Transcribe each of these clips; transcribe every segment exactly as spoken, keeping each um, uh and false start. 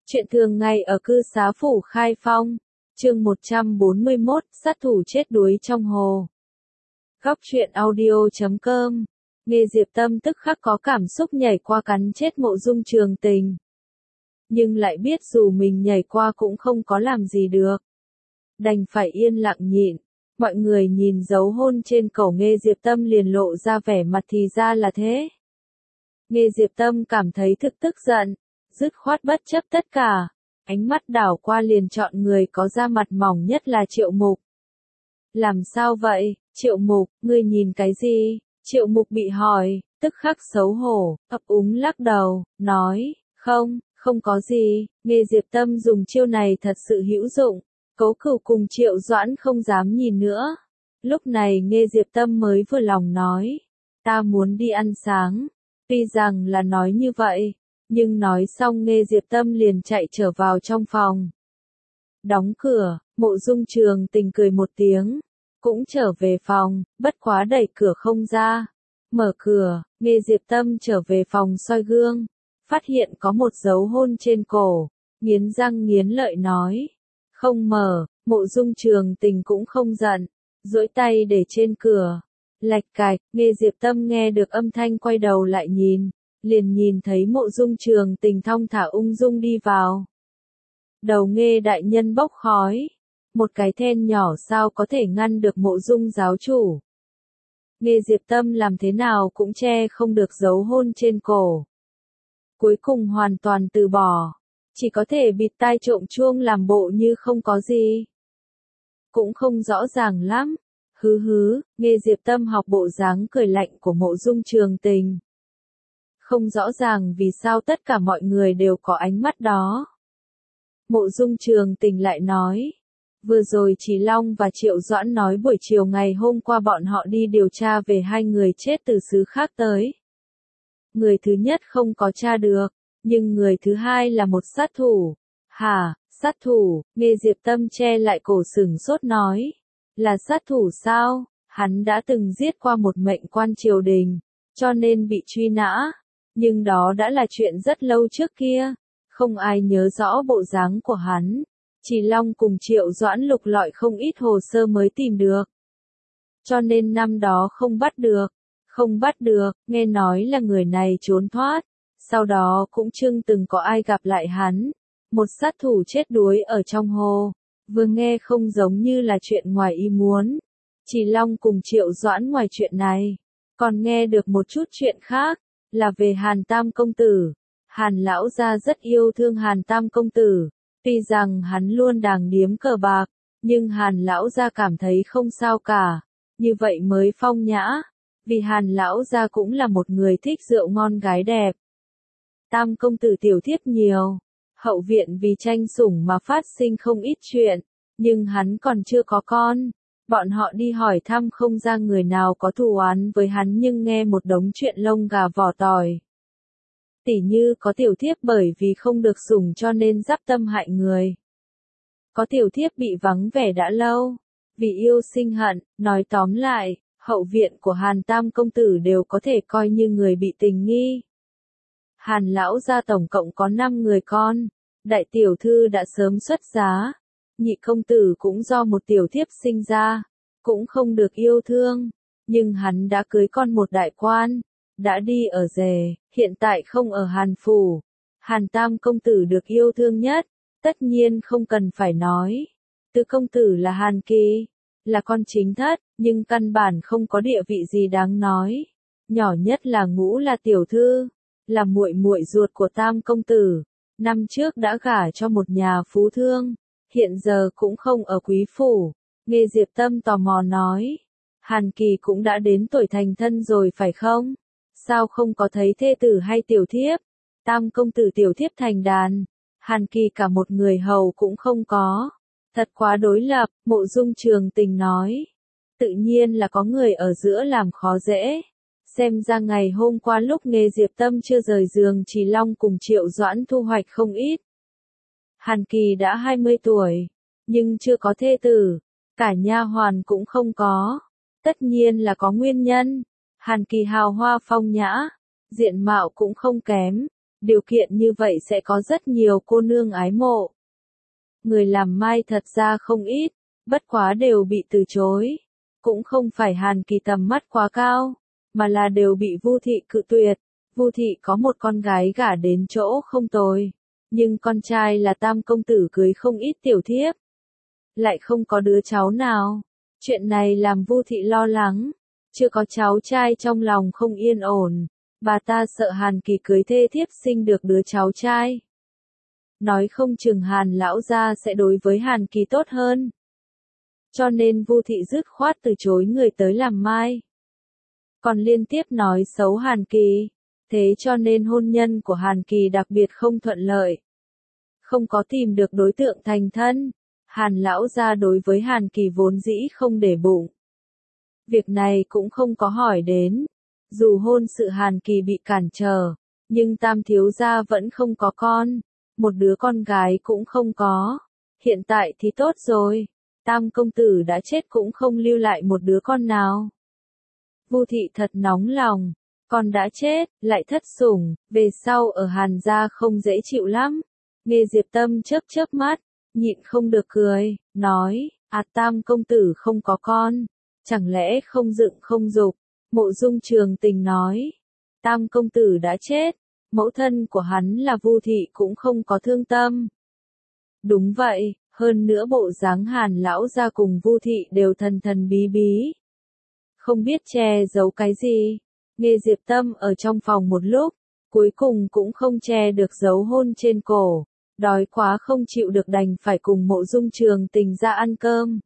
Chuyện thường ngày ở cư xá phủ Khai Phong, chương một trăm bốn mươi mốt, sát thủ chết đuối trong hồ. Góc truyện audio chấm com, nghe Diệp Tâm tức khắc có cảm xúc nhảy qua cắn chết Mộ Dung Trường Tình. Nhưng lại biết dù mình nhảy qua cũng không có làm gì được. Đành phải yên lặng nhịn, mọi người nhìn dấu hôn trên cổ Nghe Diệp Tâm liền lộ ra vẻ mặt thì ra là thế. Nghe Diệp Tâm cảm thấy thực tức giận, dứt khoát bất chấp tất cả, ánh mắt đảo qua liền chọn người có da mặt mỏng nhất là Triệu Mục. Làm sao vậy, Triệu Mục, ngươi nhìn cái gì? Triệu Mục bị hỏi, tức khắc xấu hổ, ấp úng lắc đầu, nói, không, không có gì. Nghe Diệp Tâm dùng chiêu này thật sự hữu dụng, Cố Cửu cùng Triệu Doãn không dám nhìn nữa. Lúc này Nghe Diệp Tâm mới vừa lòng nói, ta muốn đi ăn sáng. Tuy rằng là nói như vậy, nhưng nói xong Nghe Diệp Tâm liền chạy trở vào trong phòng. Đóng cửa, Mộ Dung Trường Tình cười một tiếng, cũng trở về phòng, bất quá đẩy cửa không ra. Mở cửa, Nghe Diệp Tâm trở về phòng soi gương, phát hiện có một dấu hôn trên cổ, nghiến răng nghiến lợi nói, không mở. Mộ Dung Trường Tình cũng không giận, duỗi tay để trên cửa, lạch cạch. Nghe Diệp Tâm nghe được âm thanh quay đầu lại nhìn, liền nhìn thấy Mộ Dung Trường Tình thong thả ung dung đi vào. Đầu Nghe đại nhân bốc khói, một cái then nhỏ sao có thể ngăn được Mộ Dung giáo chủ. Nghe Diệp Tâm làm thế nào cũng che không được dấu hôn trên cổ. Cuối cùng hoàn toàn từ bỏ, chỉ có thể bịt tai trộm chuông làm bộ như không có gì. Cũng không rõ ràng lắm. Hứ hứ, Nghe Diệp Tâm học bộ dáng cười lạnh của Mộ Dung Trường Tình. Không rõ ràng vì sao tất cả mọi người đều có ánh mắt đó. Mộ Dung Trường Tình lại nói, vừa rồi Chỉ Long và Triệu Doãn nói buổi chiều ngày hôm qua bọn họ đi điều tra về hai người chết từ xứ khác tới. Người thứ nhất không có tra được, nhưng người thứ hai là một sát thủ. Hả, sát thủ? Nghe Diệp Tâm che lại cổ sừng sốt nói, là sát thủ sao? Hắn đã từng giết qua một mệnh quan triều đình, cho nên bị truy nã. Nhưng đó đã là chuyện rất lâu trước kia, không ai nhớ rõ bộ dáng của hắn. Chỉ Long cùng Triệu Doãn lục lọi không ít hồ sơ mới tìm được. Cho nên năm đó không bắt được, không bắt được, nghe nói là người này trốn thoát. Sau đó cũng chưa từng có ai gặp lại hắn. Một sát thủ chết đuối ở trong hồ, vừa nghe không giống như là chuyện ngoài ý muốn. Chỉ Long cùng Triệu Doãn ngoài chuyện này, còn nghe được một chút chuyện khác, là về Hàn Tam công tử. Hàn lão gia rất yêu thương Hàn Tam công tử, tuy rằng hắn luôn đàng điếm cờ bạc, nhưng Hàn lão gia cảm thấy không sao cả, như vậy mới phong nhã, vì Hàn lão gia cũng là một người thích rượu ngon gái đẹp. Tam công tử tiểu thiếp nhiều, hậu viện vì tranh sủng mà phát sinh không ít chuyện, nhưng hắn còn chưa có con. Bọn họ đi hỏi thăm không ra người nào có thù oán với hắn nhưng nghe một đống chuyện lông gà vỏ tỏi. Tỉ như có tiểu thiếp bởi vì không được sủng cho nên giáp tâm hại người. Có tiểu thiếp bị vắng vẻ đã lâu, vì yêu sinh hận. Nói tóm lại, hậu viện của Hàn Tam công tử đều có thể coi như người bị tình nghi. Hàn lão gia tổng cộng có năm người con, đại tiểu thư đã sớm xuất giá, nhị công tử cũng do một tiểu thiếp sinh ra, cũng không được yêu thương, nhưng hắn đã cưới con một đại quan, đã đi ở rể, hiện tại không ở Hàn phủ. Hàn Tam công tử được yêu thương nhất, tất nhiên không cần phải nói. Tứ công tử là Hàn Kỳ, là con chính thất, nhưng căn bản không có địa vị gì đáng nói. Nhỏ nhất là Ngũ là tiểu thư, là muội muội ruột của Tam công tử, năm trước đã gả cho một nhà phú thương, hiện giờ cũng không ở quý phủ. Nghe Diệp Tâm tò mò nói, Hàn Kỳ cũng đã đến tuổi thành thân rồi phải không? Sao không có thấy thê tử hay tiểu thiếp? Tam công tử tiểu thiếp thành đàn, Hàn Kỳ cả một người hầu cũng không có. Thật quá đối lập. Mộ Dung Trường Tình nói, tự nhiên là có người ở giữa làm khó dễ. Xem ra ngày hôm qua lúc Nghe Diệp Tâm chưa rời giường Chỉ Long cùng Triệu Doãn thu hoạch không ít. Hàn Kỳ đã hai mươi tuổi, nhưng chưa có thê tử, cả nha hoàn cũng không có. Tất nhiên là có nguyên nhân. Hàn Kỳ hào hoa phong nhã, diện mạo cũng không kém, Điều kiện như vậy sẽ có rất nhiều cô nương ái mộ. Người làm mai thật ra không ít, bất quá đều bị từ chối. Cũng không phải Hàn Kỳ tầm mắt quá cao, mà là đều bị Vu Thị cự tuyệt. Vu Thị có một con gái gả đến chỗ không tồi, nhưng con trai là Tam công tử cưới không ít tiểu thiếp, lại không có đứa cháu nào. Chuyện này làm Vu Thị lo lắng, chưa có cháu trai trong lòng không yên ổn, bà ta sợ Hàn Kỳ cưới thê thiếp sinh được đứa cháu trai. Nói không chừng Hàn lão gia sẽ đối với Hàn Kỳ tốt hơn. Cho nên Vu Thị dứt khoát từ chối người tới làm mai. Còn liên tiếp nói xấu Hàn Kỳ, thế cho nên hôn nhân của Hàn Kỳ đặc biệt không thuận lợi. Không có tìm được đối tượng thành thân, Hàn lão gia đối với Hàn Kỳ vốn dĩ không để bụng. Việc này cũng không có hỏi đến, dù hôn sự Hàn Kỳ bị cản trở, nhưng Tam thiếu gia vẫn không có con, một đứa con gái cũng không có. Hiện tại thì tốt rồi, Tam công tử đã chết cũng không lưu lại một đứa con nào. Vu Thị thật nóng lòng, con đã chết, lại thất sủng, về sau ở Hàn gia không dễ chịu lắm. Nghe Diệp Tâm chớp chớp mắt, nhịn không được cười, nói, à Tam công tử không có con, chẳng lẽ không dựng không dục. Mộ Dung Trường Tình nói, Tam công tử đã chết, mẫu thân của hắn là Vu Thị cũng không có thương tâm. Đúng vậy, hơn nữa bộ dáng Hàn lão gia cùng Vu Thị đều thần thần bí bí, không biết che giấu cái gì. Nghe Diệp Tâm ở trong phòng một lúc, cuối cùng cũng không che được dấu hôn trên cổ, đói quá không chịu được đành phải cùng Mộ Dung Trường Tình ra ăn cơm.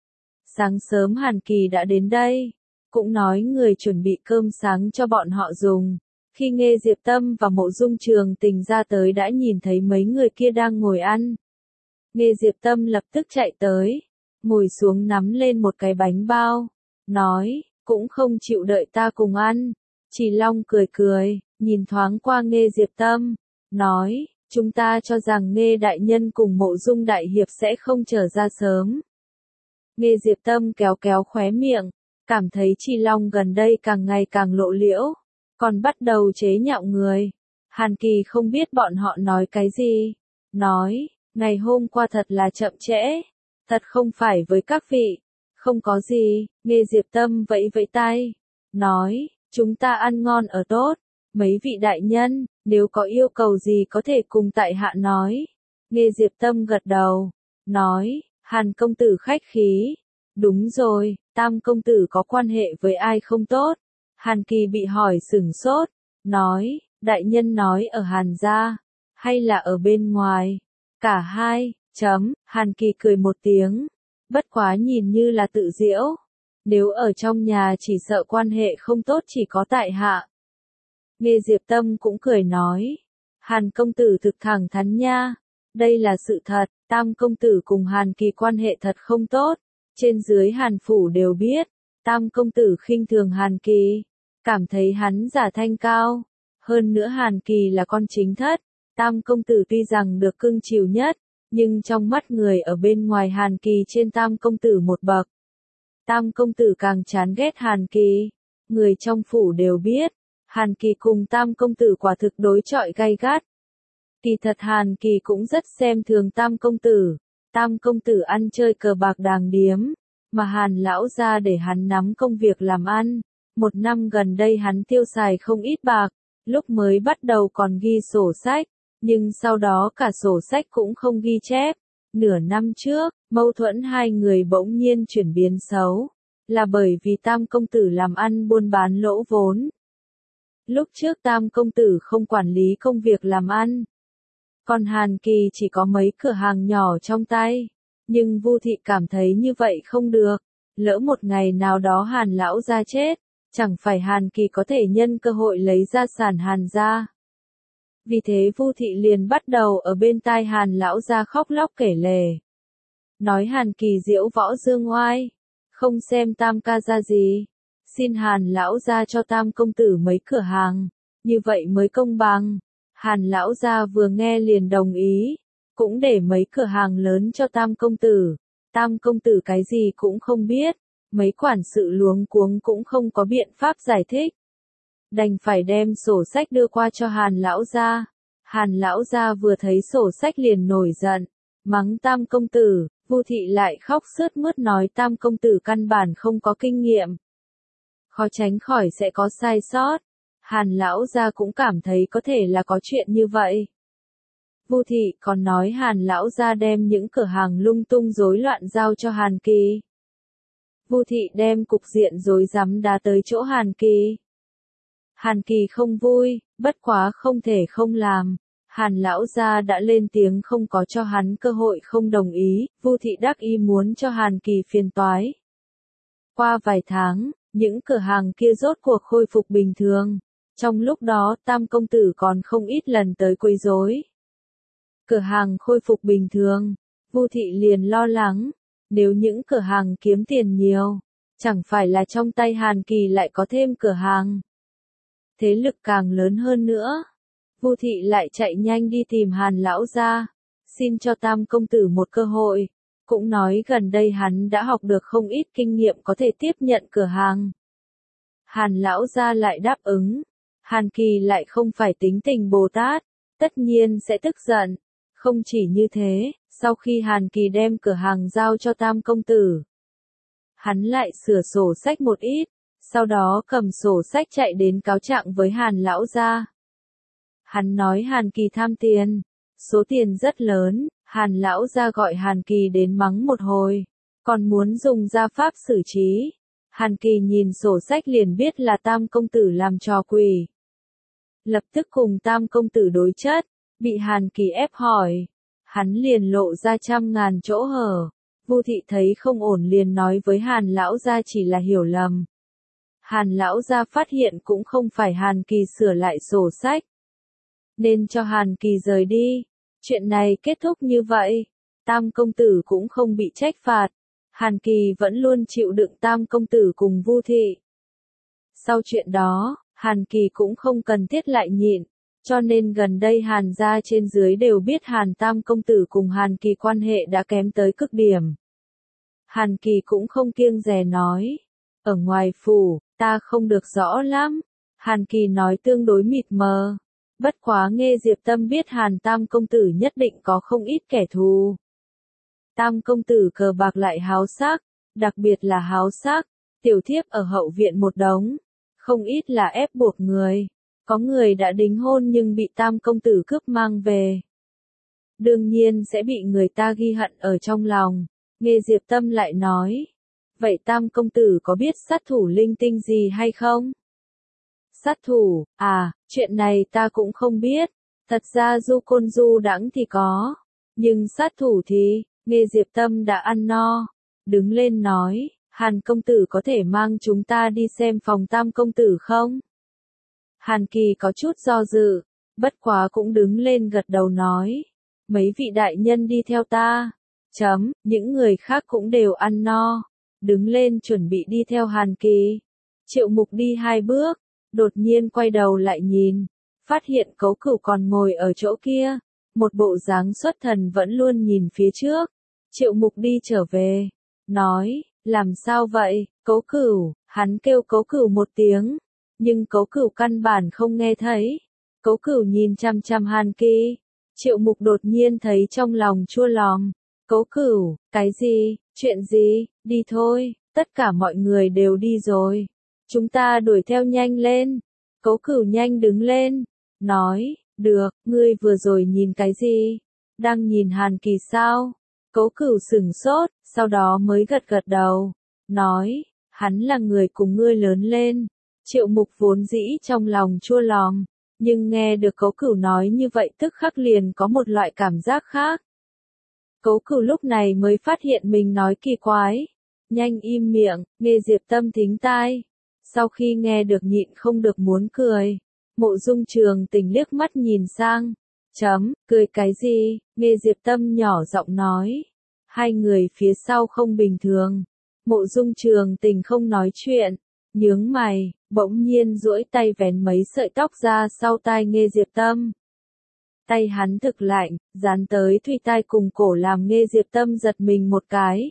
Sáng sớm Hàn Kỳ đã đến đây, cũng nói người chuẩn bị cơm sáng cho bọn họ dùng. Khi nghe Diệp Tâm và Mộ Dung Trường Tình ra tới đã nhìn thấy mấy người kia đang ngồi ăn. Nghe Diệp Tâm lập tức chạy tới, ngồi xuống nắm lên một cái bánh bao, nói, cũng không chịu đợi ta cùng ăn. Chỉ Long cười cười, nhìn thoáng qua Nghe Diệp Tâm, nói, chúng ta cho rằng Nghe đại nhân cùng Mộ Dung đại hiệp sẽ không trở ra sớm. Nghe Diệp Tâm kéo kéo khóe miệng, cảm thấy Chi Long gần đây càng ngày càng lộ liễu, còn bắt đầu chế nhạo người. Hàn Kỳ không biết bọn họ nói cái gì, nói, ngày hôm qua thật là chậm trễ, thật không phải với các vị, không có gì. Nghe Diệp Tâm vẫy vẫy tay, nói, chúng ta ăn ngon ở tốt, mấy vị đại nhân, nếu có yêu cầu gì có thể cùng tại hạ nói. Nghe Diệp Tâm gật đầu, nói, Hàn công tử khách khí. Đúng rồi, Tam công tử có quan hệ với ai không tốt? Hàn Kỳ bị hỏi sửng sốt, nói, đại nhân nói ở Hàn gia, hay là ở bên ngoài? Cả hai, chấm, Hàn Kỳ cười một tiếng, bất quá nhìn như là tự giễu. Nếu ở trong nhà chỉ sợ quan hệ không tốt chỉ có tại hạ. Nghe Diệp Tâm cũng cười nói, Hàn công tử thực thẳng thắn nha, đây là sự thật, Tam công tử cùng Hàn Kỳ quan hệ thật không tốt, trên dưới Hàn phủ đều biết, Tam công tử khinh thường Hàn Kỳ, cảm thấy hắn giả thanh cao, hơn nữa Hàn Kỳ là con chính thất, Tam công tử tuy rằng được cưng chiều nhất, nhưng trong mắt người ở bên ngoài Hàn Kỳ trên Tam công tử một bậc. Tam công tử càng chán ghét Hàn Kỳ, người trong phủ đều biết, Hàn Kỳ cùng Tam công tử quả thực đối chọi gay gắt. Kỳ thật Hàn Kỳ cũng rất xem thường Tam công tử, Tam công tử ăn chơi cờ bạc đàng điếm, mà Hàn lão gia để hắn nắm công việc làm ăn, một năm gần đây hắn tiêu xài không ít bạc, lúc mới bắt đầu còn ghi sổ sách, nhưng sau đó cả sổ sách cũng không ghi chép. Nửa năm trước, mâu thuẫn hai người bỗng nhiên chuyển biến xấu, là bởi vì Tam công tử làm ăn buôn bán lỗ vốn. Lúc trước Tam công tử không quản lý công việc làm ăn, còn Hàn Kỳ chỉ có mấy cửa hàng nhỏ trong tay, nhưng Vu Thị cảm thấy như vậy không được, lỡ một ngày nào đó Hàn lão gia chết, chẳng phải Hàn Kỳ có thể nhân cơ hội lấy gia sản Hàn gia. Vì thế Vu Thị liền bắt đầu ở bên tai Hàn lão gia khóc lóc kể lể, nói Hàn Kỳ diễu võ dương oai, không xem Tam ca ra gì, xin Hàn lão gia cho Tam công tử mấy cửa hàng, như vậy mới công bằng. Hàn lão gia vừa nghe liền đồng ý, cũng để mấy cửa hàng lớn cho Tam công tử. Tam công tử cái gì cũng không biết, mấy quản sự luống cuống cũng không có biện pháp giải thích, đành phải đem sổ sách đưa qua cho Hàn lão gia. Hàn lão gia vừa thấy sổ sách liền nổi giận, mắng Tam công tử, Vu thị lại khóc sướt mướt nói Tam công tử căn bản không có kinh nghiệm. Khó tránh khỏi sẽ có sai sót. Hàn lão gia cũng cảm thấy có thể là có chuyện như vậy. Vu thị còn nói Hàn lão gia đem những cửa hàng lung tung rối loạn giao cho Hàn Kỳ. Vu thị đem cục diện rối rắm đá tới chỗ Hàn Kỳ. Hàn Kỳ không vui, bất quá không thể không làm. Hàn lão gia đã lên tiếng không có cho hắn cơ hội không đồng ý, Vu thị đắc ý muốn cho Hàn Kỳ phiền toái. Qua vài tháng, những cửa hàng kia rốt cuộc khôi phục bình thường. Trong lúc đó Tam công tử còn không ít lần tới quấy rối. Cửa hàng khôi phục bình thường, Vu thị liền lo lắng, nếu những cửa hàng kiếm tiền nhiều, chẳng phải là trong tay Hàn Kỳ lại có thêm cửa hàng. Thế lực càng lớn hơn nữa. Vu thị lại chạy nhanh đi tìm Hàn lão gia, xin cho Tam công tử một cơ hội, cũng nói gần đây hắn đã học được không ít kinh nghiệm có thể tiếp nhận cửa hàng. Hàn lão gia lại đáp ứng. Hàn Kỳ lại không phải tính tình Bồ Tát, tất nhiên sẽ tức giận. Không chỉ như thế, sau khi Hàn Kỳ đem cửa hàng giao cho Tam công tử, hắn lại sửa sổ sách một ít, sau đó cầm sổ sách chạy đến cáo trạng với Hàn lão gia. Hắn nói Hàn Kỳ tham tiền, số tiền rất lớn, Hàn lão gia gọi Hàn Kỳ đến mắng một hồi, còn muốn dùng gia pháp xử trí. Hàn Kỳ nhìn sổ sách liền biết là Tam công tử làm trò quỷ. Lập tức cùng Tam công tử đối chất, bị Hàn Kỳ ép hỏi, hắn liền lộ ra trăm ngàn chỗ hở. Vu thị thấy không ổn liền nói với Hàn lão gia chỉ là hiểu lầm. Hàn lão gia phát hiện cũng không phải Hàn Kỳ sửa lại sổ sách, nên cho Hàn Kỳ rời đi. Chuyện này kết thúc như vậy, Tam công tử cũng không bị trách phạt. Hàn Kỳ vẫn luôn chịu đựng Tam công tử cùng Vu thị. Sau chuyện đó, Hàn Kỳ cũng không cần thiết lại nhịn, cho nên gần đây Hàn gia trên dưới đều biết Hàn Tam công tử cùng Hàn Kỳ quan hệ đã kém tới cực điểm. Hàn Kỳ cũng không kiêng dè nói, ở ngoài phủ, ta không được rõ lắm. Hàn Kỳ nói tương đối mịt mờ, bất quá nghe Diệp Tâm biết Hàn Tam công tử nhất định có không ít kẻ thù. Tam công tử cờ bạc lại háo sắc, đặc biệt là háo sắc, tiểu thiếp ở hậu viện một đống, không ít là ép buộc người, có người đã đính hôn nhưng bị Tam công tử cướp mang về. Đương nhiên sẽ bị người ta ghi hận ở trong lòng. Nghe Diệp Tâm lại nói, vậy Tam công tử có biết sát thủ linh tinh gì hay không? Sát thủ, à, chuyện này ta cũng không biết, thật ra du côn du đãng thì có, nhưng sát thủ thì, nghe Diệp Tâm đã ăn no, đứng lên nói, Hàn công tử có thể mang chúng ta đi xem phòng Tam công tử không? Hàn Kỳ có chút do dự, bất quá cũng đứng lên gật đầu nói, mấy vị đại nhân đi theo ta. Chấm, những người khác cũng đều ăn no, đứng lên chuẩn bị đi theo Hàn Kỳ. Triệu Mục đi hai bước, đột nhiên quay đầu lại nhìn, phát hiện Cấu Cửu còn ngồi ở chỗ kia, một bộ dáng xuất thần vẫn luôn nhìn phía trước. Triệu Mục đi trở về, nói, làm sao vậy, Cấu Cửu, hắn kêu Cấu Cửu một tiếng, nhưng Cấu Cửu căn bản không nghe thấy. Cấu Cửu nhìn chăm chăm Hàn Kỳ, Triệu Mục đột nhiên thấy trong lòng chua lòng. Cấu Cửu, cái gì, chuyện gì, đi thôi, tất cả mọi người đều đi rồi. Chúng ta đuổi theo nhanh lên. Cấu Cửu nhanh đứng lên, nói, được, ngươi vừa rồi nhìn cái gì? Đang nhìn Hàn Kỳ sao? Cấu Cửu sửng sốt, sau đó mới gật gật đầu, nói, hắn là người cùng ngươi lớn lên. Triệu Mục vốn dĩ trong lòng chua lòng, nhưng nghe được Cấu Cửu nói như vậy tức khắc liền có một loại cảm giác khác. Cấu Cửu lúc này mới phát hiện mình nói kỳ quái, nhanh im miệng, nghe Diệp Tâm thính tai. Sau khi nghe được nhịn không được muốn cười, Mộ Dung Trường Tình liếc mắt nhìn sang, chấm, cười cái gì, nghe Diệp Tâm nhỏ giọng nói. Hai người phía sau không bình thường, Mộ Dung Trường Tình không nói chuyện, nhướng mày, bỗng nhiên duỗi tay vén mấy sợi tóc ra sau tai nghe Diệp Tâm. Tay hắn thực lạnh, dán tới thùy tai cùng cổ làm nghe Diệp Tâm giật mình một cái.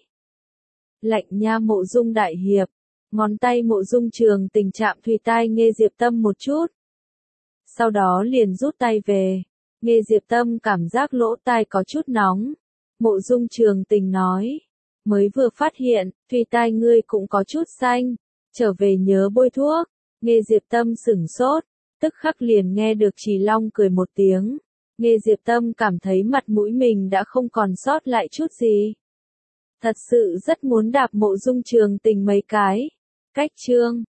Lạnh nha Mộ Dung đại hiệp, ngón tay Mộ Dung Trường Tình chạm thùy tai nghe Diệp Tâm một chút. Sau đó liền rút tay về, Nghe Diệp Tâm cảm giác lỗ tai có chút nóng. Mộ Dung Trường Tình nói. Mới vừa phát hiện, tuy tai ngươi cũng có chút xanh. Trở về nhớ bôi thuốc. Nghe Diệp Tâm sửng sốt. Tức khắc liền nghe được Trì Long cười một tiếng. Nghe Diệp Tâm cảm thấy mặt mũi mình đã không còn sót lại chút gì. Thật sự rất muốn đạp Mộ Dung Trường Tình mấy cái. Cách chương